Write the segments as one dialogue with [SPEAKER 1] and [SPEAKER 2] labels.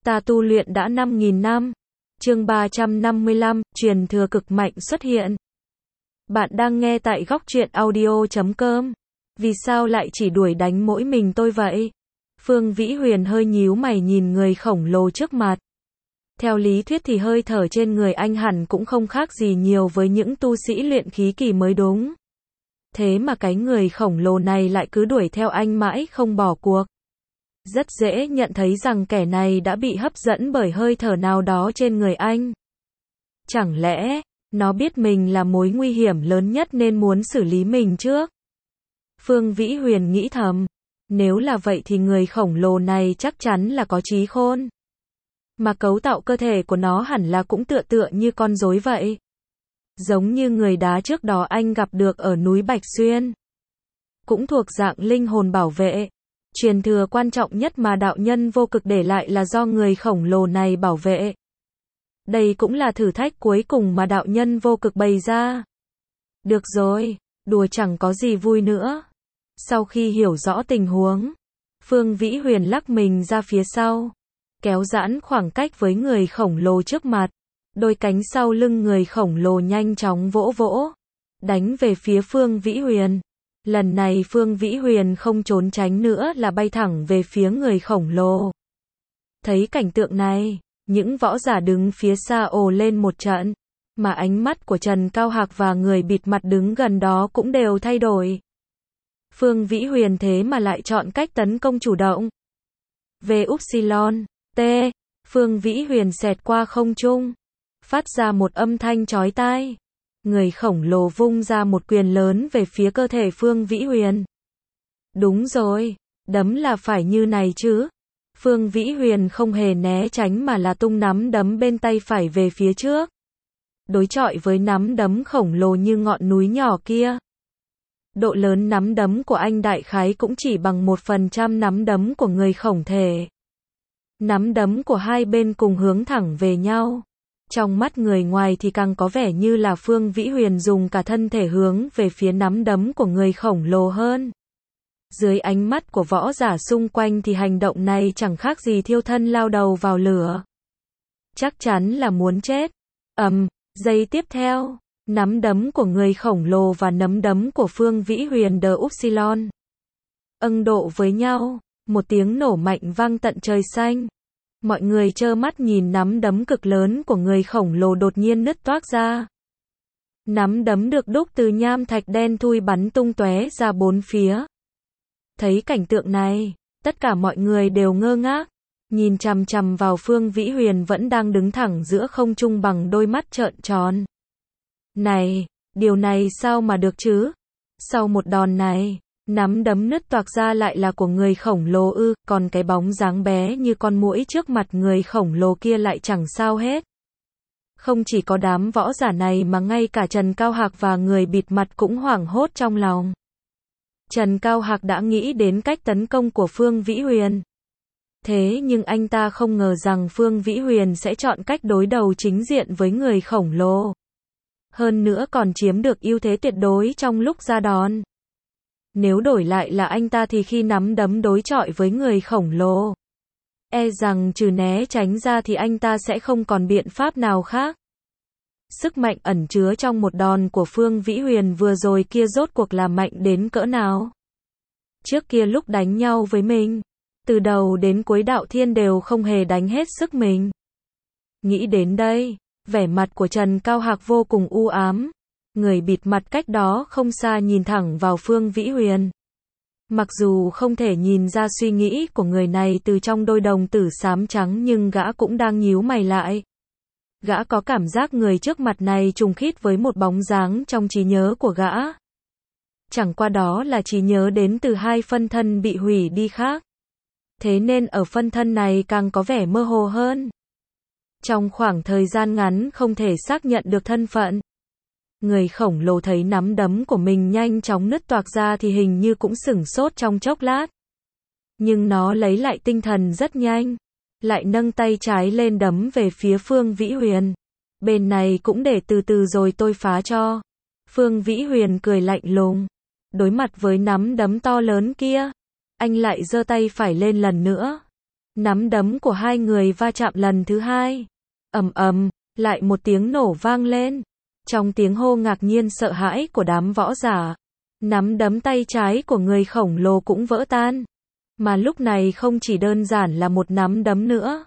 [SPEAKER 1] Ta tu luyện đã 5.000 năm. Chương 355, truyền thừa cực mạnh xuất hiện. Bạn đang nghe tại góc truyện audio.com. Vì sao lại chỉ đuổi đánh mỗi mình tôi vậy? Phương Vĩ Huyền hơi nhíu mày nhìn người khổng lồ trước mặt. Theo lý thuyết thì hơi thở trên người anh hẳn cũng không khác gì nhiều với những tu sĩ luyện khí kỳ mới đúng. Thế mà cái người khổng lồ này lại cứ đuổi theo anh mãi không bỏ cuộc. Rất dễ nhận thấy rằng kẻ này đã bị hấp dẫn bởi hơi thở nào đó trên người anh. Chẳng lẽ, nó biết mình là mối nguy hiểm lớn nhất nên muốn xử lý mình trước? Phương Vĩ Huyền nghĩ thầm. Nếu là vậy thì người khổng lồ này chắc chắn là có trí khôn. Mà cấu tạo cơ thể của nó hẳn là cũng tựa như con rối vậy. Giống như người đá trước đó anh gặp được ở núi Bạch Xuyên. Cũng thuộc dạng linh hồn bảo vệ. Truyền thừa quan trọng nhất mà đạo nhân vô cực để lại là do người khổng lồ này bảo vệ. Đây cũng là thử thách cuối cùng mà đạo nhân vô cực bày ra. Được rồi, đùa chẳng có gì vui nữa. Sau khi hiểu rõ tình huống, Phương Vĩ Huyền lắc mình ra phía sau, kéo giãn khoảng cách với người khổng lồ trước mặt. Đôi cánh sau lưng người khổng lồ nhanh chóng vỗ vỗ, đánh về phía Phương Vĩ Huyền. Lần này Phương Vĩ Huyền không trốn tránh nữa là bay thẳng về phía người khổng lồ. Thấy cảnh tượng này, những võ giả đứng phía xa ồ lên một trận, mà ánh mắt của Trần Cao Hạc và người bịt mặt đứng gần đó cũng đều thay đổi. Phương Vĩ Huyền thế mà lại chọn cách tấn công chủ động. Về Upsilon, T, Phương Vĩ Huyền xẹt qua không trung, phát ra một âm thanh chói tai. Người khổng lồ vung ra một quyền lớn về phía cơ thể Phương Vĩ Huyền. Đúng rồi, đấm là phải như này chứ. Phương Vĩ Huyền không hề né tránh mà là tung nắm đấm bên tay phải về phía trước. Đối chọi với nắm đấm khổng lồ như ngọn núi nhỏ kia. Độ lớn nắm đấm của anh đại khái cũng chỉ bằng 1% nắm đấm của người khổng thể. Nắm đấm của hai bên cùng hướng thẳng về nhau. Trong mắt người ngoài thì càng có vẻ như là Phương Vĩ Huyền dùng cả thân thể hướng về phía nắm đấm của người khổng lồ hơn. Dưới ánh mắt của võ giả xung quanh thì hành động này chẳng khác gì thiêu thân lao đầu vào lửa. Chắc chắn là muốn chết. Giây tiếp theo, nắm đấm của người khổng lồ và nắm đấm của Phương Vĩ Huyền đờ Upsilon ưng độ với nhau, một tiếng nổ mạnh vang tận trời xanh. Mọi người trơ mắt nhìn nắm đấm cực lớn của người khổng lồ đột nhiên nứt toác ra. Nắm đấm được đúc từ nham thạch đen thui bắn tung tóe ra bốn phía. Thấy cảnh tượng này, tất cả mọi người đều ngơ ngác, nhìn chằm chằm vào Phương Vĩ Huyền vẫn đang đứng thẳng giữa không trung bằng đôi mắt trợn tròn. Này, điều này sao mà được chứ? Sau một đòn này, nắm đấm nứt toạc ra lại là của người khổng lồ ư, còn cái bóng dáng bé như con muỗi trước mặt người khổng lồ kia lại chẳng sao hết. Không chỉ có đám võ giả này mà ngay cả Trần Cao Hạc và người bịt mặt cũng hoảng hốt trong lòng. Trần Cao Hạc đã nghĩ đến cách tấn công của Phương Vĩ Huyền. Thế nhưng anh ta không ngờ rằng Phương Vĩ Huyền sẽ chọn cách đối đầu chính diện với người khổng lồ. Hơn nữa còn chiếm được ưu thế tuyệt đối trong lúc ra đòn. Nếu đổi lại là anh ta thì khi nắm đấm đối chọi với người khổng lồ, e rằng trừ né tránh ra thì anh ta sẽ không còn biện pháp nào khác. Sức mạnh ẩn chứa trong một đòn của Phương Vĩ Huyền vừa rồi kia rốt cuộc là mạnh đến cỡ nào? Trước kia lúc đánh nhau với mình, từ đầu đến cuối Đạo Thiên đều không hề đánh hết sức mình. Nghĩ đến đây, vẻ mặt của Trần Cao Hạc vô cùng u ám. Người bịt mặt cách đó không xa nhìn thẳng vào Phương Vĩ Huyền. Mặc dù không thể nhìn ra suy nghĩ của người này từ trong đôi đồng tử xám trắng nhưng gã cũng đang nhíu mày lại. Gã có cảm giác người trước mặt này trùng khít với một bóng dáng trong trí nhớ của gã. Chẳng qua đó là trí nhớ đến từ hai phân thân bị hủy đi khác. Thế nên ở phân thân này càng có vẻ mơ hồ hơn. Trong khoảng thời gian ngắn không thể xác nhận được thân phận. Người khổng lồ thấy nắm đấm của mình nhanh chóng nứt toạc ra thì hình như cũng sửng sốt trong chốc lát. Nhưng nó lấy lại tinh thần rất nhanh. Lại nâng tay trái lên đấm về phía Phương Vĩ Huyền. Bên này cũng để từ từ rồi tôi phá cho. Phương Vĩ Huyền cười lạnh lùng. Đối mặt với nắm đấm to lớn kia, anh lại giơ tay phải lên lần nữa. Nắm đấm của hai người va chạm lần thứ hai. Ầm ầm, lại một tiếng nổ vang lên. Trong tiếng hô ngạc nhiên sợ hãi của đám võ giả, nắm đấm tay trái của người khổng lồ cũng vỡ tan. Mà lúc này không chỉ đơn giản là một nắm đấm nữa.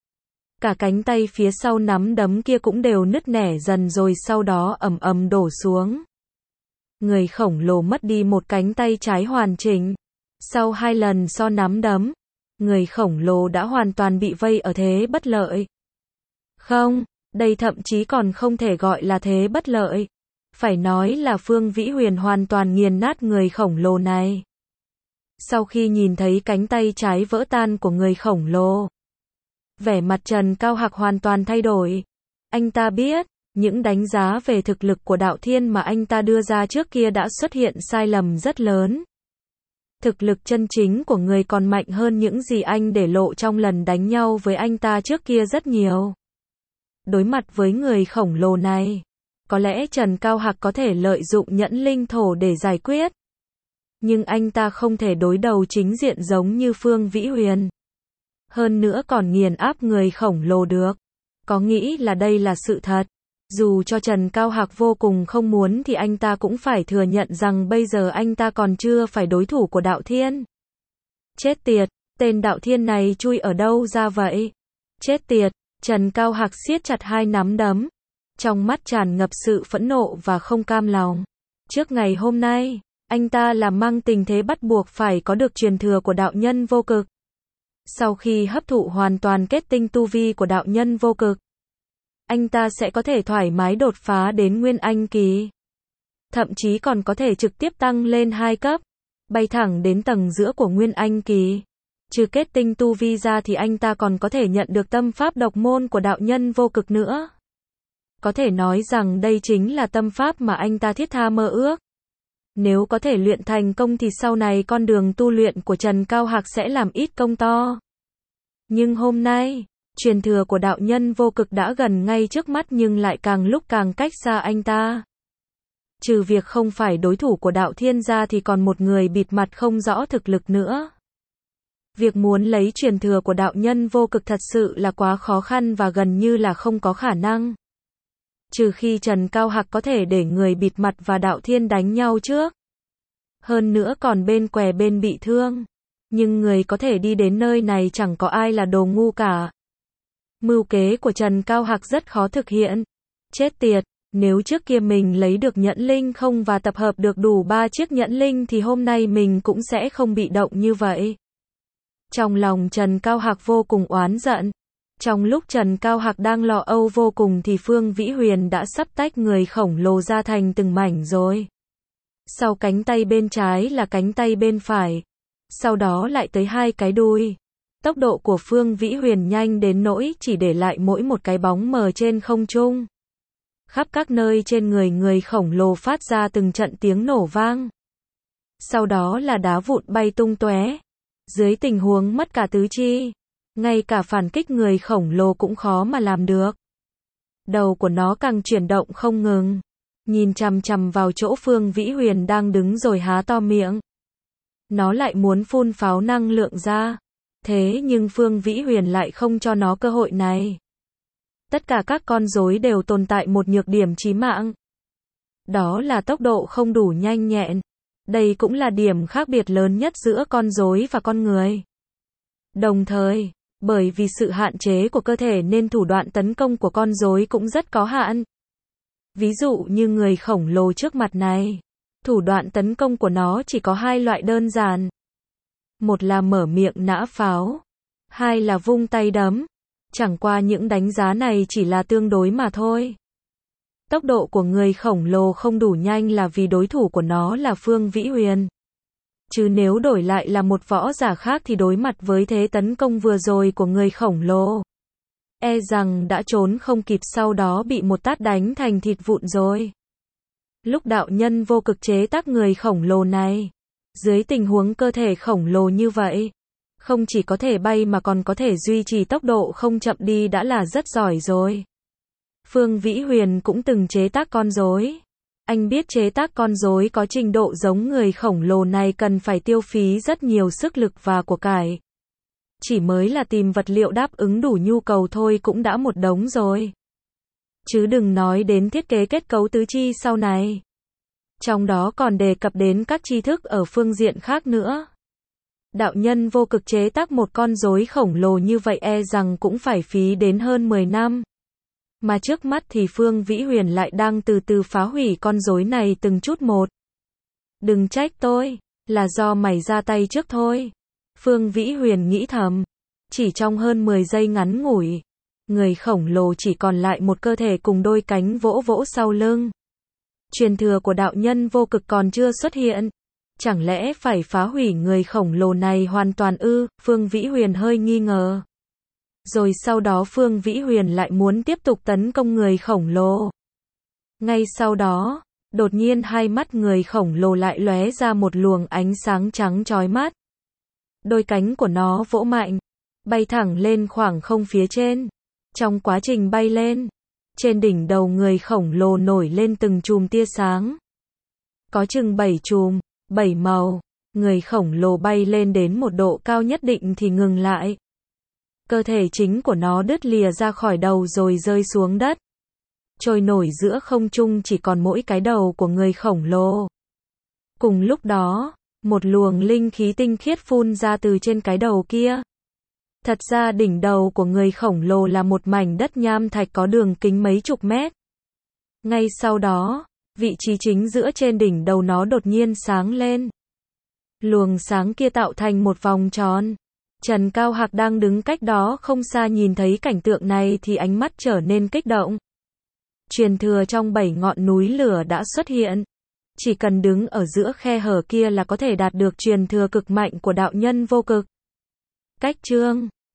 [SPEAKER 1] Cả cánh tay phía sau nắm đấm kia cũng đều nứt nẻ dần rồi sau đó ầm ầm đổ xuống. Người khổng lồ mất đi một cánh tay trái hoàn chỉnh. Sau 2 lần so nắm đấm, người khổng lồ đã hoàn toàn bị vây ở thế bất lợi. Không, đây thậm chí còn không thể gọi là thế bất lợi. Phải nói là Phương Vĩ Huyền hoàn toàn nghiền nát người khổng lồ này. Sau khi nhìn thấy cánh tay trái vỡ tan của người khổng lồ, vẻ mặt Trần Cao Hạc hoàn toàn thay đổi. Anh ta biết, những đánh giá về thực lực của Đạo Thiên mà anh ta đưa ra trước kia đã xuất hiện sai lầm rất lớn. Thực lực chân chính của người còn mạnh hơn những gì anh để lộ trong lần đánh nhau với anh ta trước kia rất nhiều. Đối mặt với người khổng lồ này, có lẽ Trần Cao Hạc có thể lợi dụng nhẫn linh thổ để giải quyết. Nhưng anh ta không thể đối đầu chính diện giống như Phương Vĩ Huyền. Hơn nữa còn nghiền áp người khổng lồ được. Có nghĩ là đây là sự thật. Dù cho Trần Cao Hạc vô cùng không muốn thì anh ta cũng phải thừa nhận rằng bây giờ anh ta còn chưa phải đối thủ của Đạo Thiên. Chết tiệt, tên Đạo Thiên này chui ở đâu ra vậy? Chết tiệt, Trần Cao Hạc siết chặt hai nắm đấm. Trong mắt tràn ngập sự phẫn nộ và không cam lòng. Trước ngày hôm nay, anh ta là mang tình thế bắt buộc phải có được truyền thừa của đạo nhân vô cực. Sau khi hấp thụ hoàn toàn kết tinh tu vi của đạo nhân vô cực, anh ta sẽ có thể thoải mái đột phá đến Nguyên Anh kỳ. Thậm chí còn có thể trực tiếp tăng lên 2 cấp, bay thẳng đến tầng giữa của Nguyên Anh kỳ. Trừ kết tinh tu vi ra thì anh ta còn có thể nhận được tâm pháp độc môn của đạo nhân vô cực nữa. Có thể nói rằng đây chính là tâm pháp mà anh ta thiết tha mơ ước. Nếu có thể luyện thành công thì sau này con đường tu luyện của Trần Cao Hạc sẽ làm ít công to. Nhưng hôm nay, truyền thừa của đạo nhân vô cực đã gần ngay trước mắt nhưng lại càng lúc càng cách xa anh ta. Trừ việc không phải đối thủ của Đạo Thiên ra thì còn một người bịt mặt không rõ thực lực nữa. Việc muốn lấy truyền thừa của đạo nhân vô cực thật sự là quá khó khăn và gần như là không có khả năng. Trừ khi Trần Cao Hạc có thể để người bịt mặt và Đạo Thiên đánh nhau trước. Hơn nữa còn bên què bên bị thương. Nhưng người có thể đi đến nơi này chẳng có ai là đồ ngu cả. Mưu kế của Trần Cao Hạc rất khó thực hiện. Chết tiệt, nếu trước kia mình lấy được nhẫn linh không và tập hợp được đủ 3 chiếc nhẫn linh thì hôm nay mình cũng sẽ không bị động như vậy. Trong lòng Trần Cao Hạc vô cùng oán giận. Trong lúc Trần Cao Hạc đang lo âu vô cùng thì Phương Vĩ Huyền đã sắp tách người khổng lồ ra thành từng mảnh rồi. Sau cánh tay bên trái là cánh tay bên phải. Sau đó lại tới 2 cái đuôi. Tốc độ của Phương Vĩ Huyền nhanh đến nỗi chỉ để lại mỗi một cái bóng mờ trên không trung. Khắp các nơi trên người khổng lồ phát ra từng trận tiếng nổ vang. Sau đó là đá vụn bay tung tóe. Dưới tình huống mất cả tứ chi, ngay cả phản kích người khổng lồ cũng khó mà làm được. Đầu của nó càng chuyển động không ngừng. Nhìn chằm chằm vào chỗ Phương Vĩ Huyền đang đứng rồi há to miệng. Nó lại muốn phun pháo năng lượng ra. Thế nhưng Phương Vĩ Huyền lại không cho nó cơ hội này. Tất cả các con rối đều tồn tại một nhược điểm chí mạng. Đó là tốc độ không đủ nhanh nhẹn. Đây cũng là điểm khác biệt lớn nhất giữa con rối và con người. Đồng thời, bởi vì sự hạn chế của cơ thể nên thủ đoạn tấn công của con rối cũng rất có hạn. Ví dụ như người khổng lồ trước mặt này, thủ đoạn tấn công của nó chỉ có 2 loại đơn giản. Một là mở miệng nã pháo, 2 là vung tay đấm. Chẳng qua những đánh giá này chỉ là tương đối mà thôi. Tốc độ của người khổng lồ không đủ nhanh là vì đối thủ của nó là Phương Vĩ Huyền. Chứ nếu đổi lại là một võ giả khác thì đối mặt với thế tấn công vừa rồi của người khổng lồ, e rằng đã trốn không kịp sau đó bị một tát đánh thành thịt vụn rồi. Lúc đạo nhân vô cực chế tác người khổng lồ này, dưới tình huống cơ thể khổng lồ như vậy, không chỉ có thể bay mà còn có thể duy trì tốc độ không chậm đi đã là rất giỏi rồi. Phương Vĩ Huyền cũng từng chế tác con rối. Anh biết chế tác con rối có trình độ giống người khổng lồ này cần phải tiêu phí rất nhiều sức lực và của cải. chỉ mới là tìm vật liệu đáp ứng đủ nhu cầu thôi cũng đã một đống rồi. Chứ đừng nói đến thiết kế kết cấu tứ chi sau này. Trong đó còn đề cập đến các tri thức ở phương diện khác nữa. Đạo nhân vô cực chế tác một con rối khổng lồ như vậy e rằng cũng phải phí đến hơn 10 năm. Mà trước mắt thì Phương Vĩ Huyền lại đang từ từ phá hủy con rối này từng chút một. Đừng trách tôi, là do mày ra tay trước thôi. Phương Vĩ Huyền nghĩ thầm. Chỉ trong hơn 10 giây ngắn ngủi, người khổng lồ chỉ còn lại một cơ thể cùng đôi cánh vỗ vỗ sau lưng. Truyền thừa của đạo nhân vô cực còn chưa xuất hiện. Chẳng lẽ phải phá hủy người khổng lồ này hoàn toàn ư? Phương Vĩ Huyền hơi nghi ngờ. Rồi sau đó Phương Vĩ Huyền lại muốn tiếp tục tấn công người khổng lồ. Ngay sau đó, đột nhiên hai mắt người khổng lồ lại lóe ra một luồng ánh sáng trắng chói mắt. Đôi cánh của nó vỗ mạnh, bay thẳng lên khoảng không phía trên. Trong quá trình bay lên, trên đỉnh đầu người khổng lồ nổi lên từng chùm tia sáng. Có chừng 7 chùm, 7 màu. Người khổng lồ bay lên đến một độ cao nhất định thì ngừng lại. Cơ thể chính của nó đứt lìa ra khỏi đầu rồi rơi xuống đất. Trôi nổi giữa không trung chỉ còn mỗi cái đầu của người khổng lồ. Cùng lúc đó, một luồng linh khí tinh khiết phun ra từ trên cái đầu kia. Thật ra đỉnh đầu của người khổng lồ là một mảnh đất nham thạch có đường kính mấy chục mét. Ngay sau đó, vị trí chính giữa trên đỉnh đầu nó đột nhiên sáng lên. Luồng sáng kia tạo thành một vòng tròn. Trần Cao Hạc đang đứng cách đó không xa nhìn thấy cảnh tượng này thì ánh mắt trở nên kích động. Truyền thừa trong 7 ngọn núi lửa đã xuất hiện. Chỉ cần đứng ở giữa khe hở kia là có thể đạt được truyền thừa cực mạnh của đạo nhân vô cực. Cách chương